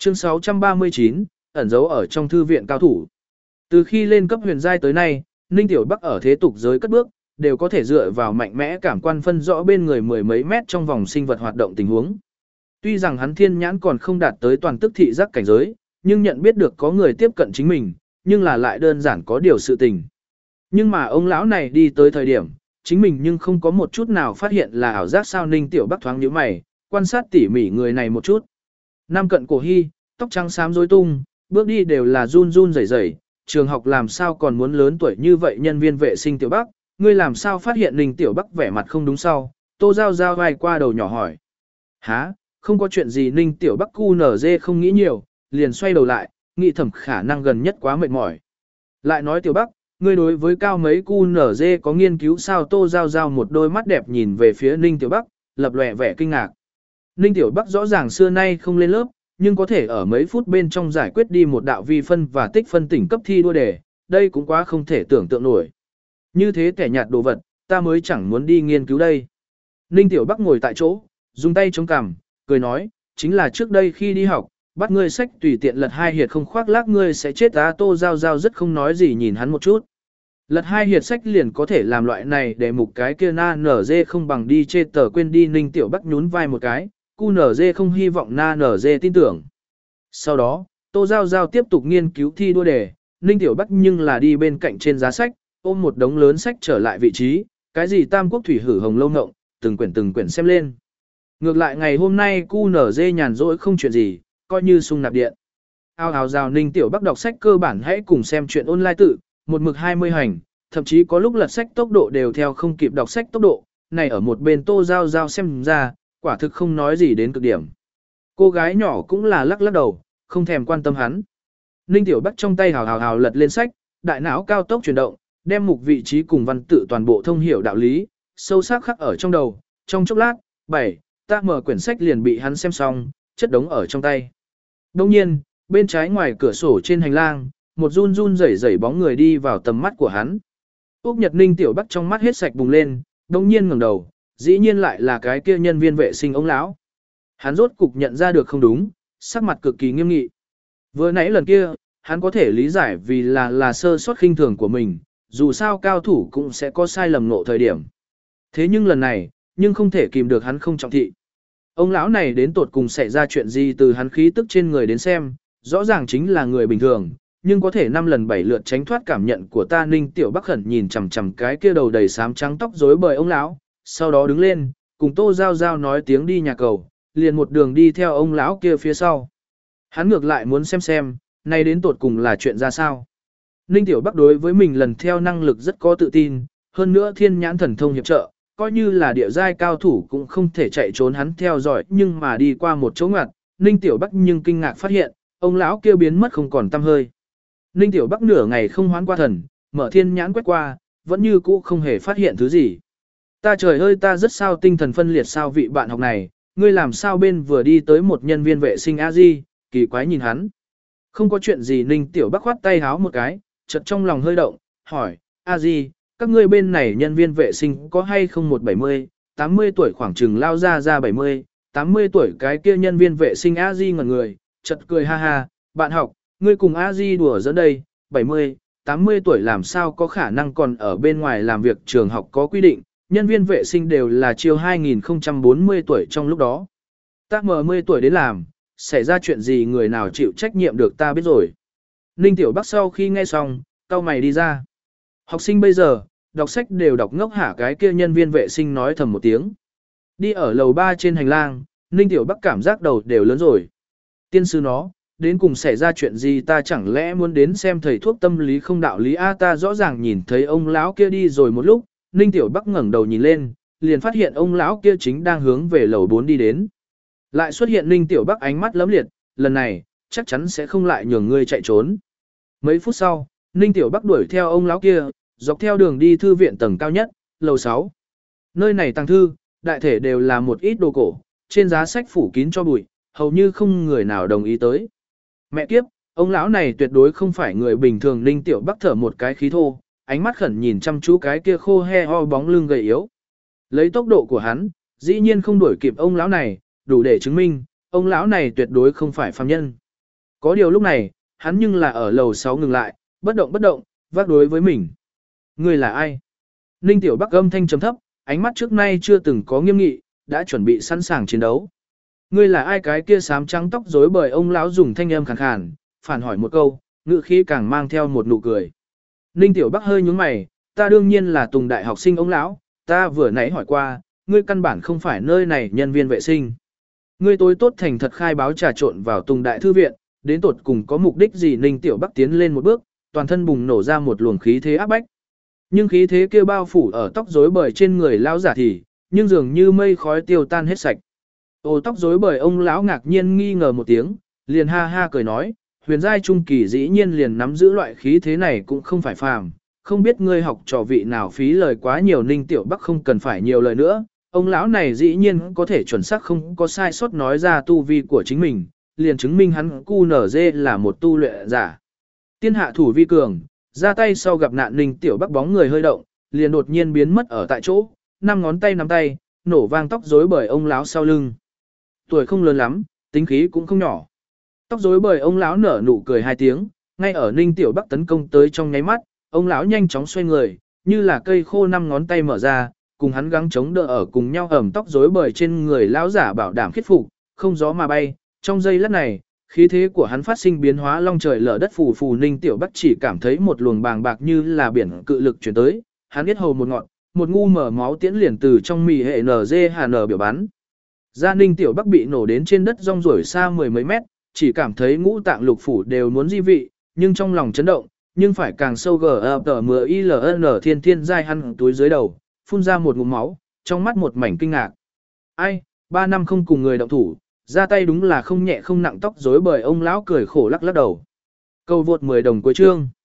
Chương 639, ẩn giấu ở trong thư viện cao thủ. Từ khi lên cấp huyền giai tới nay, Ninh Tiểu Bắc ở thế tục giới cất bước, đều có thể dựa vào mạnh mẽ cảm quan phân rõ bên người mười mấy mét trong vòng sinh vật hoạt động tình huống. Tuy rằng hắn thiên nhãn còn không đạt tới toàn tức thị giác cảnh giới, nhưng nhận biết được có người tiếp cận chính mình, nhưng là lại đơn giản có điều sự tình. Nhưng mà ông lão này đi tới thời điểm, chính mình nhưng không có một chút nào phát hiện là ảo giác. Sao? Ninh Tiểu Bắc thoáng nhíu mày, quan sát tỉ mỉ người này một chút. Nam cận cổ hy, tóc trắng xám rối tung, bước đi đều là run run rẩy rẩy, trường học làm sao còn muốn lớn tuổi như vậy. Nhân viên vệ sinh Tiểu Bắc, ngươi làm sao phát hiện? Ninh Tiểu Bắc vẻ mặt không đúng sau, Tô Giao Giao vai qua đầu nhỏ hỏi. Hả, không có chuyện gì. Ninh Tiểu Bắc QNZ không nghĩ nhiều, liền xoay đầu lại, nghĩ thầm khả năng gần nhất quá mệt mỏi. Lại nói Tiểu Bắc, ngươi đối với cao mấy QNZ có nghiên cứu sao? Tô Giao Giao một đôi mắt đẹp nhìn về phía Ninh Tiểu Bắc, lập lòe vẻ kinh ngạc. Ninh Tiểu Bắc rõ ràng xưa nay không lên lớp, nhưng có thể ở mấy phút bên trong giải quyết đi một đạo vi phân và tích phân tỉnh cấp thi đua đề, đây cũng quá không thể tưởng tượng nổi. Như thế kẻ nhạt đồ vật, ta mới chẳng muốn đi nghiên cứu đây. Ninh Tiểu Bắc ngồi tại chỗ, dùng tay chống cằm, cười nói, chính là trước đây khi đi học, bắt ngươi sách tùy tiện lật 2 hiệt không khoác lác ngươi sẽ chết. Tô Giao Giao rất không nói gì nhìn hắn một chút. Lật 2 hiệt sách liền có thể làm loại này để mục cái kia na nở dê không bằng đi chê tờ quên đi. Ninh Tiểu Bắc nhún vai một cái, QNZ không hy vọng na nở dê tin tưởng. Sau đó, Tô Giao Giao tiếp tục nghiên cứu thi đua đề, Ninh Tiểu Bắc nhưng là đi bên cạnh trên giá sách, ôm một đống lớn sách trở lại vị trí, cái gì Tam Quốc Thủy Hử Hồng Lâu Ngộng, từng quyển xem lên. Ngược lại ngày hôm nay QNZ nhàn rỗi không chuyện gì, coi như sung nạp điện. Ao ào rào Ninh Tiểu Bắc đọc sách cơ bản hãy cùng xem chuyện online tự, một mực 20 hành, thậm chí có lúc lật sách tốc độ đều theo không kịp đọc sách tốc độ, này ở một bên Tô Giao Giao xem ra, quả thực không nói gì đến cực điểm. Cô gái nhỏ cũng là lắc lắc đầu, không thèm quan tâm hắn. Ninh Tiểu Bắc trong tay hào hào lật lên sách, đại não cao tốc chuyển động, đem mục vị trí cùng văn tự toàn bộ thông hiểu đạo lý, sâu sắc khắc ở trong đầu, trong chốc lát, ta mở quyển sách liền bị hắn xem xong, chất đống ở trong tay. Đông nhiên, bên trái ngoài cửa sổ trên hành lang, một run run rẩy rẩy bóng người đi vào tầm mắt của hắn. Úc Nhật Ninh Tiểu Bắc trong mắt hết sạch bùng lên, đông nhiên ngẩng đầu, dĩ nhiên lại là cái kia nhân viên vệ sinh ông lão. Hắn rốt cục nhận ra được không đúng, sắc mặt cực kỳ nghiêm nghị. Vừa nãy lần kia, hắn có thể lý giải vì là sơ suất khinh thường của mình, dù sao cao thủ cũng sẽ có sai lầm ngộ thời điểm. Thế nhưng lần này, nhưng không thể kìm được hắn không trọng thị. Ông lão này đến tột cùng xảy ra chuyện gì? Từ hắn khí tức trên người đến xem, rõ ràng chính là người bình thường, nhưng có thể 5 lần 7 lượt tránh thoát cảm nhận của ta. Ninh Tiểu Bắc khẩn nhìn chằm chằm cái kia đầu đầy xám trắng tóc rối bời ông lão, sau đó đứng lên, cùng Tô Giao Giao nói tiếng đi nhà cầu, liền một đường đi theo ông lão kia phía sau. Hắn ngược lại muốn xem, nay đến tột cùng là chuyện ra sao. Ninh Tiểu Bắc đối với mình lần theo năng lực rất có tự tin, hơn nữa thiên nhãn thần thông hiệp trợ, coi như là địa giai cao thủ cũng không thể chạy trốn hắn theo dõi. Nhưng mà đi qua một chỗ ngoặt, Ninh Tiểu Bắc nhưng kinh ngạc phát hiện, ông lão kia biến mất không còn tăm hơi. Ninh Tiểu Bắc nửa ngày không hoán qua thần, mở thiên nhãn quét qua, vẫn như cũ không hề phát hiện thứ gì. Ta trời ơi, ta rất sao tinh thần phân liệt sao? Vị bạn học này, ngươi làm sao? Bên vừa đi tới một nhân viên vệ sinh A-di, kỳ quái nhìn hắn. Không có chuyện gì. Ninh Tiểu Bắc khoát tay háo một cái, chợt trong lòng hơi động, hỏi, A-di, các ngươi bên này nhân viên vệ sinh có hay không 170, 80 tuổi khoảng chừng lao ra 70, 80 tuổi cái kia nhân viên vệ sinh? A-di ngẩn người, chợt cười ha ha, bạn học, ngươi cùng A-di đùa giỡn đây, 70, 80 tuổi làm sao có khả năng còn ở bên ngoài làm việc? Trường học có quy định, nhân viên vệ sinh đều là chiều 2040 tuổi trong lúc đó. Ta 10 tuổi đến làm, xảy ra chuyện gì người nào chịu trách nhiệm được? Ta biết rồi. Ninh Tiểu Bắc sau khi nghe xong, cau mày đi ra. Học sinh bây giờ, đọc sách đều đọc ngốc hả? Cái kia nhân viên vệ sinh nói thầm một tiếng. Đi ở lầu 3 trên hành lang, Ninh Tiểu Bắc cảm giác đầu đều lớn rồi. Tiên sư nó, đến cùng xảy ra chuyện gì? Ta chẳng lẽ muốn đến xem thầy thuốc tâm lý không đạo lý a? Ta rõ ràng nhìn thấy ông lão kia đi rồi một lúc, Ninh Tiểu Bắc ngẩng đầu nhìn lên, liền phát hiện ông lão kia chính đang hướng về lầu 4 đi đến. Lại xuất hiện Ninh Tiểu Bắc ánh mắt lấm liệt, lần này, chắc chắn sẽ không lại nhường ngươi chạy trốn. Mấy phút sau, Ninh Tiểu Bắc đuổi theo ông lão kia, dọc theo đường đi thư viện tầng cao nhất, lầu 6. Nơi này tàng thư, đại thể đều là một ít đồ cổ, trên giá sách phủ kín cho bụi, hầu như không người nào đồng ý tới. Mẹ kiếp, ông lão này tuyệt đối không phải người bình thường. Ninh Tiểu Bắc thở một cái khí thô, ánh mắt khẩn nhìn chăm chú cái kia khô he ho bóng lưng gầy yếu. Lấy tốc độ của hắn, dĩ nhiên không đuổi kịp ông lão này, đủ để chứng minh, ông lão này tuyệt đối không phải phàm nhân. Có điều lúc này, hắn nhưng là ở lầu 6 ngừng lại, bất động, vác đối với mình. Ngươi là ai? Ninh Tiểu Bắc âm thanh trầm thấp, ánh mắt trước nay chưa từng có nghiêm nghị, đã chuẩn bị sẵn sàng chiến đấu. Ngươi là ai? Cái kia xám trắng tóc rối bời ông lão dùng thanh âm khàn khàn, phản hỏi một câu, ngữ khí càng mang theo một nụ cười. Ninh Tiểu Bắc hơi nhướng mày, ta đương nhiên là Tùng đại học sinh ông lão, ta vừa nãy hỏi qua, ngươi căn bản không phải nơi này nhân viên vệ sinh. Ngươi tối tốt thành thật khai báo trà trộn vào Tùng đại thư viện, đến tột cùng có mục đích gì? Ninh Tiểu Bắc tiến lên một bước, toàn thân bùng nổ ra một luồng khí thế áp bách. Nhưng khí thế kia bao phủ ở tóc rối bời trên người lão giả thì, nhưng dường như mây khói tiêu tan hết sạch. Ô tóc rối bời ông lão ngạc nhiên nghi ngờ một tiếng, liền ha ha cười nói, huyền giai trung kỳ dĩ nhiên liền nắm giữ loại khí thế này cũng không phải phàm, không biết ngươi học trò vị nào phí lời quá nhiều. Ninh Tiểu Bắc không cần phải nhiều lời nữa, ông lão này dĩ nhiên có thể chuẩn xác không có sai sót nói ra tu vi của chính mình, liền chứng minh hắn QNZ là một tu luyện giả. Tiên hạ thủ vi cường, ra tay sau gặp nạn. Ninh Tiểu Bắc bóng người hơi động, liền đột nhiên biến mất ở tại chỗ, năm ngón tay nắm tay, nổ vang tóc rối bời ông lão sau lưng. Tuổi không lớn lắm, tính khí cũng không nhỏ. Tóc rối bời ông lão nở nụ cười hai tiếng, ngay ở Ninh Tiểu Bắc tấn công tới trong nháy mắt, ông lão nhanh chóng xoay người, như là cây khô năm ngón tay mở ra, cùng hắn gắng chống đỡ ở cùng nhau ẩm tóc rối bời trên người lão giả bảo đảm khiết phục, không gió mà bay. Trong giây lát này, khí thế của hắn phát sinh biến hóa long trời lở đất phù phù. Ninh Tiểu Bắc chỉ cảm thấy một luồng bàng bạc như là biển cự lực chuyển tới, hắn biết hầu một ngọn, một ngu mở máu tiễn liền từ trong mì hệ NG biểu bắn. Gia Ninh Tiểu Bắc bị nổ đến trên đất rong ruổi xa mười mấy mét, chỉ cảm thấy ngũ tạng lục phủ đều muốn di vị, nhưng trong lòng chấn động, nhưng phải càng sâu GFTMILN thiên thiên dai hăn túi dưới đầu, phun ra một ngụm máu, trong mắt một mảnh kinh ngạc. Ai, 3 năm không cùng người động thủ, ra tay đúng là không nhẹ không nặng. Tóc rối bời ông lão cười khổ lắc lắc đầu. Câu vượt 10 đồng cuối chương.